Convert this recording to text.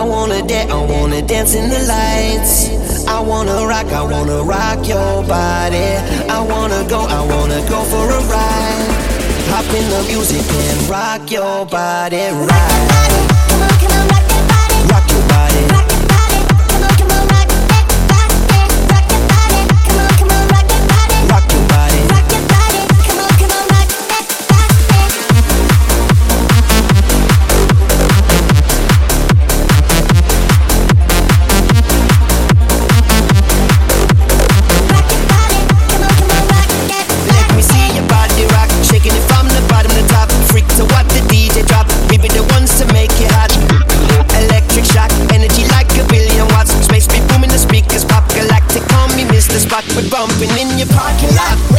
wanna dance in the lights. I wanna rock your body. I wanna go for a ride. Hop in the music and rock your body right. Come on, come on, rock that body. Rock your body. Rock that body. Come on, come on, rock that body. Rock that body. Come on, come on, rock that body. Rock your body. Rock that body. Come on, come on, rock that Spot with bumping in your parking lot.